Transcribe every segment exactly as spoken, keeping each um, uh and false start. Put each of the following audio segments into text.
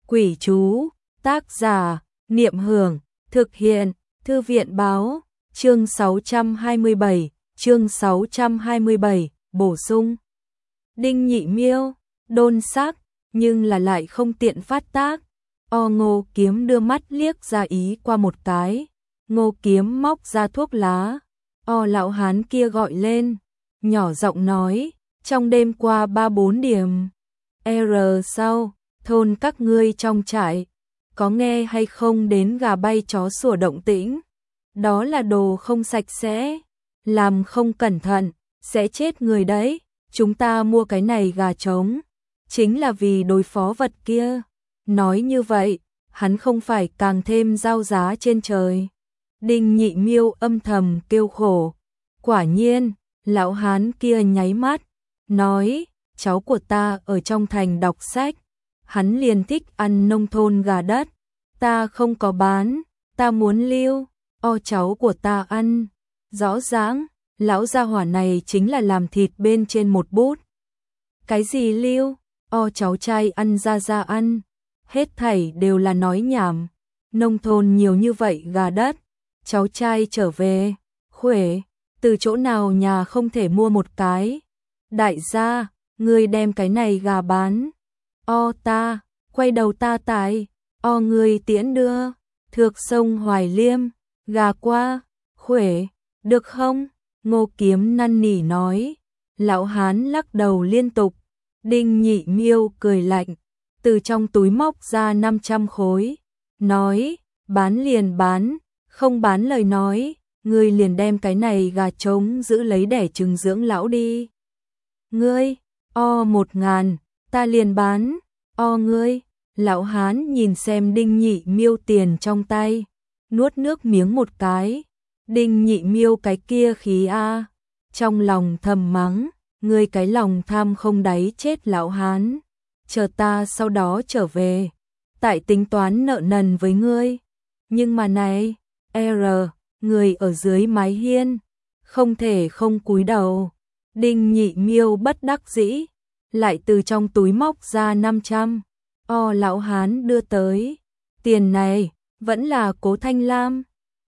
Quỷ chú, tác giả, Niệm Hưởng, thực hiện, Thư viện báo, chương sáu trăm hai mươi bảy, chương sáu trăm hai mươi bảy, bổ sung. Đinh Nhị Miêu, đôn sắc, nhưng là lại không tiện phát tác. O Ngô Kiếm đưa mắt liếc ra ý qua một cái. Ngô Kiếm móc ra thuốc lá. O lão hán kia gọi lên, nhỏ giọng nói, trong đêm qua ba bốn điểm. R sau, thôn các ngươi trong trại, có nghe hay không đến gà bay chó sủa động tĩnh? Đó là đồ không sạch sẽ, làm không cẩn thận, sẽ chết người đấy. Chúng ta mua cái này gà trống, chính là vì đối phó vật kia. Nói như vậy, hắn không phải càng thêm giao giá trên trời. Đinh Nhị Miêu âm thầm kêu khổ. Quả nhiên, lão hán kia nháy mắt, nói, cháu của ta ở trong thành đọc sách, hắn liền thích ăn nông thôn gà đất, ta không có bán, ta muốn lưu, o cháu của ta ăn. Rõ ràng, lão gia hỏa này chính là làm thịt bên trên một bút. Cái gì lưu, o cháu trai ăn ra ra ăn, hết thảy đều là nói nhảm. Nông thôn nhiều như vậy gà đất, cháu trai trở về, khỏe, từ chỗ nào nhà không thể mua một cái. Đại gia, ngươi đem cái này gà bán. O ta, quay đầu ta tại, o ngươi tiễn đưa, thược sông Hoài Liêm, gà qua, khỏe, được không? Ngô Kiếm năn nỉ nói. Lão hán lắc đầu liên tục. Đinh Nhị Miêu cười lạnh, từ trong túi móc ra năm trăm khối, nói, bán liền bán, không bán lời nói, ngươi liền đem cái này gà trống giữ lấy để trừng dưỡng lão đi. Ngươi, o một ngàn, ta liền bán, o ngươi. Lão hán nhìn xem Đinh Nhị Miêu tiền trong tay, nuốt nước miếng một cái. Đinh Nhị Miêu cái kia khí a, trong lòng thầm mắng, ngươi cái lòng tham không đáy chết lão hán, chờ ta sau đó trở về, tại tính toán nợ nần với ngươi. Nhưng mà này, R, người ở dưới mái hiên, không thể không cúi đầu. Đinh Nhị Miêu bất đắc dĩ, lại từ trong túi móc ra năm trăm. O lão hán đưa tới, tiền này vẫn là Cố Thanh Lam.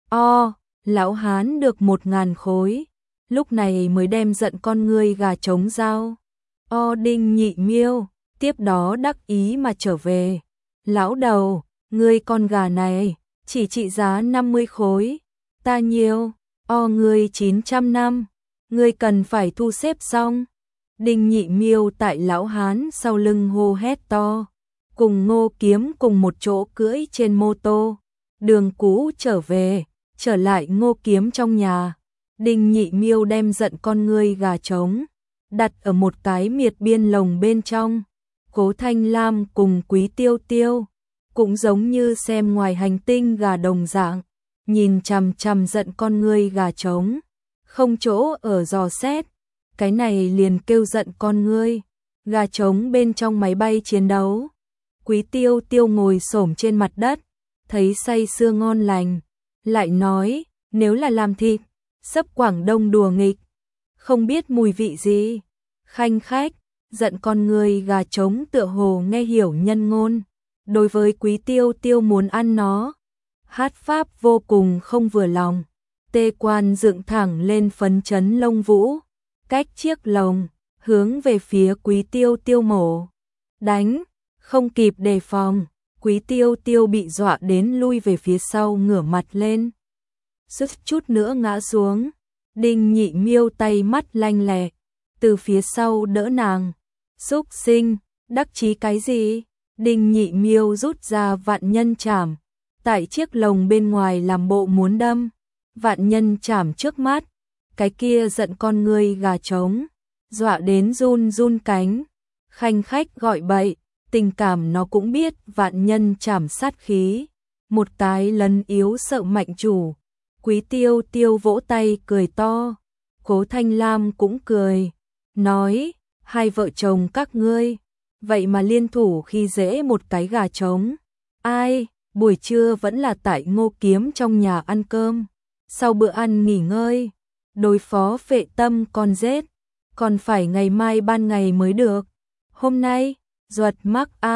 O, lão hán được một ngàn khối, lúc này mới đem giận con ngươi gà trống giao. O Đinh Nhị Miêu, tiếp đó đắc ý mà trở về. Lão đầu, ngươi con gà này, chỉ trị giá năm mươi khối, ta nhiều, o ngươi chín trăm năm, ngươi cần phải thu xếp xong. Đinh Nhị Miêu tại lão hán sau lưng hô hét to, cùng Ngô Kiếm cùng một chỗ cưỡi trên mô tô, đường cũ trở về, trở lại Ngô Kiếm trong nhà. Đinh Nhị Miêu đem giận con ngươi gà trống, đặt ở một cái miệt biên lồng bên trong. Cố Thanh Lam cùng Quý Tiêu Tiêu, cũng giống như xem ngoài hành tinh gà đồng dạng, nhìn chằm chằm giận con ngươi gà trống, không chỗ ở dò xét, cái này liền kêu giận con ngươi, gà trống bên trong máy bay chiến đấu. Quý Tiêu Tiêu ngồi xổm trên mặt đất, thấy say sưa ngon lành, lại nói, nếu là làm thịt, sấp Quảng Đông đùa nghịch, không biết mùi vị gì. Khanh khách, giận con ngươi gà trống tựa hồ nghe hiểu nhân ngôn. Đối với Quý Tiêu Tiêu muốn ăn nó, hát pháp vô cùng không vừa lòng. Tê quan dựng thẳng lên phấn chấn lông vũ, cách chiếc lồng, hướng về phía Quý Tiêu Tiêu mổ. Đánh, không kịp đề phòng, Quý Tiêu Tiêu bị dọa đến lui về phía sau ngửa mặt lên, suýt chút nữa ngã xuống. Đinh Nhị Miêu tay mắt lanh lẹ, từ phía sau đỡ nàng. Xúc sinh, đắc chí cái gì? Đinh Nhị Miêu rút ra vạn nhân chảm, tại chiếc lồng bên ngoài làm bộ muốn đâm. Vạn nhân chảm trước mắt, cái kia giận con ngươi gà trống, dọa đến run run cánh. Khanh khách gọi bậy, tình cảm nó cũng biết vạn nhân chảm sát khí, một cái lấn yếu sợ mạnh chủ. Quý Tiêu Tiêu vỗ tay cười to, Cố Thanh Lam cũng cười, nói, hai vợ chồng các ngươi, vậy mà liên thủ khi dễ một cái gà trống. Ai, buổi trưa vẫn là tại Ngô Kiếm trong nhà ăn cơm, sau bữa ăn nghỉ ngơi, đối phó phệ tâm con rết, còn phải ngày mai ban ngày mới được. Hôm nay, ruột mắc a,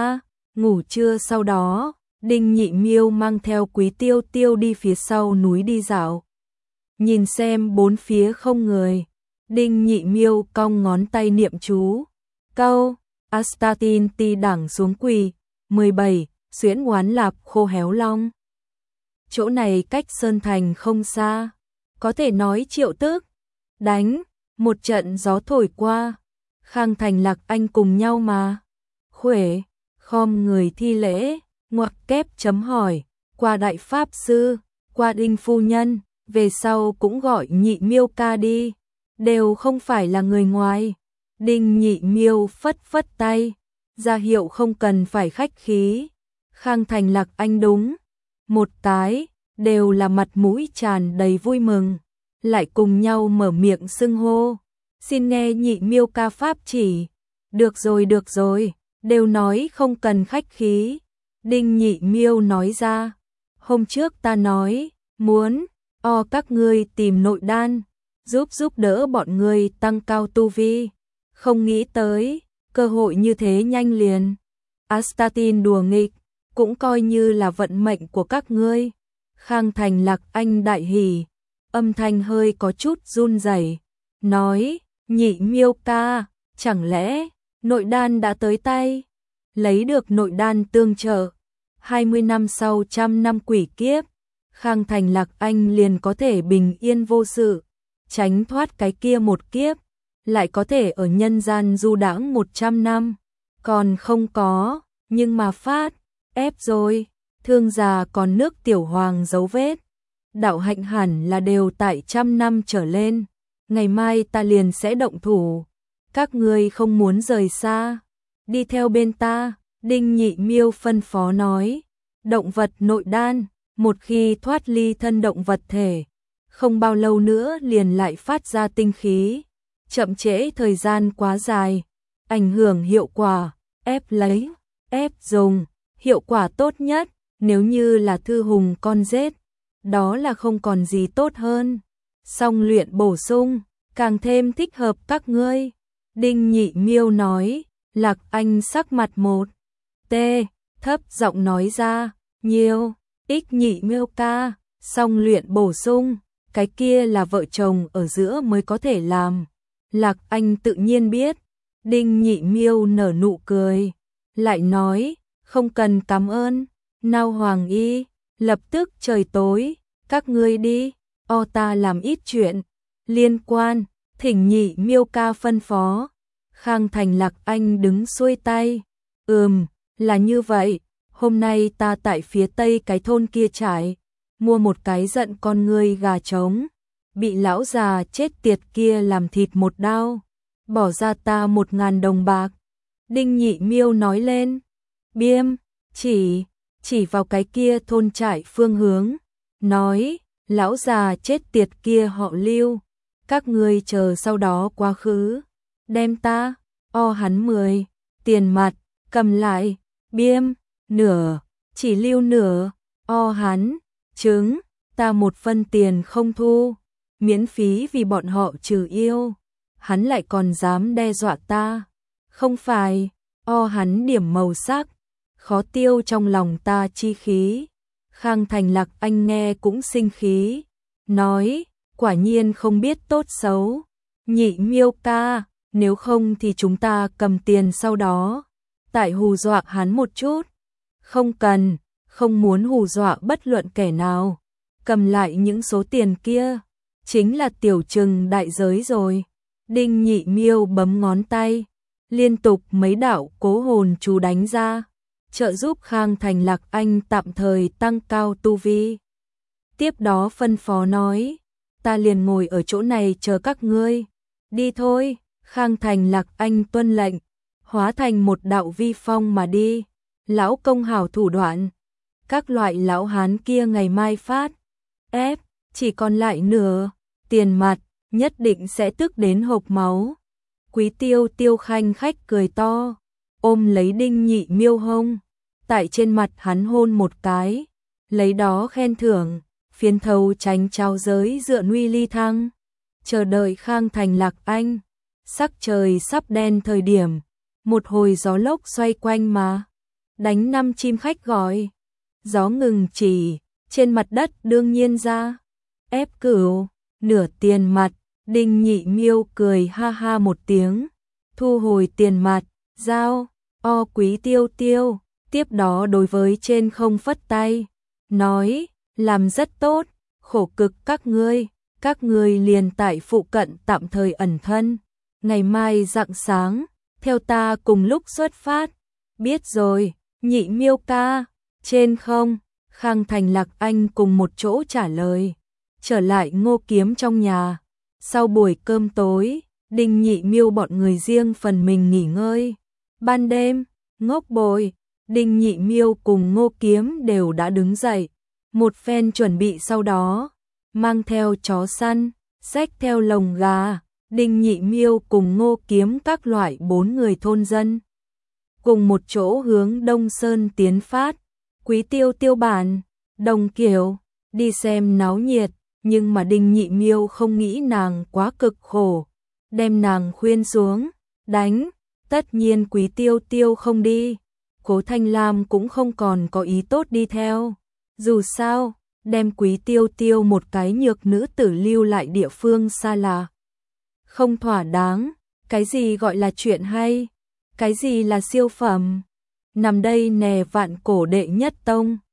Ngủ trưa sau đó, Đinh Nhị Miêu mang theo Quý Tiêu Tiêu đi phía sau núi đi dạo. Nhìn xem bốn phía không người, Đinh Nhị Miêu cong ngón tay niệm chú. Câu, Astatin ti đẳng xuống quỳ, mười bảy, xuyễn oán lạp khô héo long. Chỗ này cách Sơn Thành không xa, có thể nói triệu tức. Đánh, một trận gió thổi qua, Khang Thành Lạc Anh cùng nhau mà. Khuể, khom người thi lễ, ngoặc kép chấm hỏi, qua đại pháp sư, qua Đinh phu nhân, về sau cũng gọi Nhị Miêu ca đi, đều không phải là người ngoài. Đinh Nhị Miêu phất phất tay, ra hiệu không cần phải khách khí. Khang Thành Lạc Anh đúng một cái, đều là mặt mũi tràn đầy vui mừng, lại cùng nhau mở miệng xưng hô. Xin nghe Nhị Miêu ca pháp chỉ. Được rồi được rồi, đều nói không cần khách khí. Đinh Nhị Miêu nói ra, hôm trước ta nói, muốn, o các ngươi tìm nội đan, giúp giúp đỡ bọn ngươi tăng cao tu vi. Không nghĩ tới, cơ hội như thế nhanh liền. Astatin đùa nghịch, cũng coi như là vận mệnh của các ngươi. Khang Thành Lạc Anh đại hỉ, âm thanh hơi có chút run rẩy, nói, Nhị Miêu ca, chẳng lẽ nội đan đã tới tay? Lấy được nội đan tương trợ, hai mươi năm sau trăm năm quỷ kiếp, Khang Thành Lạc Anh liền có thể bình yên vô sự, tránh thoát cái kia một kiếp, lại có thể ở nhân gian du đãng một trăm năm. Còn không có, nhưng mà phát, ép rồi, thương già còn nước tiểu hoàng dấu vết. Đạo hạnh hẳn là đều tại trăm năm trở lên, ngày mai ta liền sẽ động thủ. Các ngươi không muốn rời xa, đi theo bên ta. Đinh Nhị Miêu phân phó nói, động vật nội đan, một khi thoát ly thân động vật thể, không bao lâu nữa liền lại phát ra tinh khí, chậm trễ thời gian quá dài, ảnh hưởng hiệu quả. Ép lấy, ép dùng, hiệu quả tốt nhất, nếu như là thư hùng con rết, đó là không còn gì tốt hơn. Song luyện bổ sung, càng thêm thích hợp các ngươi. Đinh Nhị Miêu nói. Lạc Anh sắc mặt một T, thấp giọng nói ra, nhiều, ích Nhị Miêu ca, song luyện bổ sung, cái kia là vợ chồng ở giữa mới có thể làm. Lạc Anh tự nhiên biết. Đinh Nhị Miêu nở nụ cười, lại nói, không cần cảm ơn. Nào Hoàng Y, lập tức trời tối, các ngươi đi, o ta làm ít chuyện liên quan, thỉnh Nhị Miêu ca phân phó. Khang Thành Lạc Anh đứng xuôi tay, ừm, là như vậy, hôm nay ta tại phía tây cái thôn kia trải, mua một cái giận con ngươi gà trống, bị lão già chết tiệt kia làm thịt một đao, bỏ ra ta một ngàn đồng bạc. Đinh Nhị Miêu nói lên, biêm, chỉ, chỉ vào cái kia thôn trải phương hướng, nói, lão già chết tiệt kia họ Lưu, các ngươi chờ sau đó quá khứ, đem ta, o hắn mười, tiền mặt, cầm lại, biêm, nửa, chỉ Lưu nửa, o hắn, chứng, ta một phân tiền không thu, miễn phí vì bọn họ trừ yêu, hắn lại còn dám đe dọa ta, không phải, o hắn điểm màu sắc, khó tiêu trong lòng ta chi khí. Khang Thành Lạc Anh nghe cũng sinh khí, nói, quả nhiên không biết tốt xấu. Nhị Miêu ca, nếu không thì chúng ta cầm tiền sau đó, tại hù dọa hắn một chút. Không cần, không muốn hù dọa bất luận kẻ nào, cầm lại những số tiền kia, chính là tiểu trừng đại giới rồi. Đinh Nhị Miêu bấm ngón tay, liên tục mấy đạo cố hồn chú đánh ra, trợ giúp Khang Thành Lạc Anh tạm thời tăng cao tu vi. Tiếp đó phân phó nói, ta liền ngồi ở chỗ này chờ các ngươi, đi thôi. Khang Thành Lạc Anh tuân lệnh, hóa thành một đạo vi phong mà đi. Lão công hảo thủ đoạn, các loại lão hán kia ngày mai phát, ép, chỉ còn lại nửa, tiền mặt, nhất định sẽ tức đến hộc máu. Quý Tiêu Tiêu khanh khách cười to, ôm lấy Đinh Nhị Miêu hông, tại trên mặt hắn hôn một cái, lấy đó khen thưởng, phiến thầu tránh trao giới dựa nguy ly thăng, chờ đợi Khang Thành Lạc Anh. Sắc trời sắp đen thời điểm, một hồi gió lốc xoay quanh mà đánh năm chim khách gọi. Gió ngừng chỉ, trên mặt đất đương nhiên ra. Ép cửu, nửa tiền mặt, Đinh Nhị Miêu cười ha ha một tiếng, thu hồi tiền mặt, giao, o Quý Tiêu Tiêu, tiếp đó đối với trên không phất tay, nói, làm rất tốt, khổ cực các ngươi, các ngươi liền tại phụ cận tạm thời ẩn thân, ngày mai rạng sáng, theo ta cùng lúc xuất phát, biết rồi, Nhị Miêu ca, trên không, Khang Thành Lạc Anh cùng một chỗ trả lời, trở lại Ngô Kiếm trong nhà, sau buổi cơm tối, Đinh Nhị Miêu bọn người riêng phần mình nghỉ ngơi, ban đêm, ngốc bồi, Đinh Nhị Miêu cùng Ngô Kiếm đều đã đứng dậy, một phen chuẩn bị sau đó, mang theo chó săn, xách theo lồng gà, Đinh Nhị Miêu cùng Ngô Kiếm các loại bốn người thôn dân. Cùng một chỗ hướng Đông Sơn tiến phát, Quý Tiêu Tiêu bản, Đồng Kiều, đi xem náo nhiệt, nhưng mà Đinh Nhị Miêu không nghĩ nàng quá cực khổ, đem nàng khuyên xuống, đánh, tất nhiên Quý Tiêu Tiêu không đi, Cố Thanh Lam cũng không còn có ý tốt đi theo, dù sao, đem Quý Tiêu Tiêu một cái nhược nữ tử lưu lại địa phương xa lạ. Không thỏa đáng, cái gì gọi là chuyện hay, cái gì là siêu phẩm, nằm đây nè vạn cổ đệ nhất tông.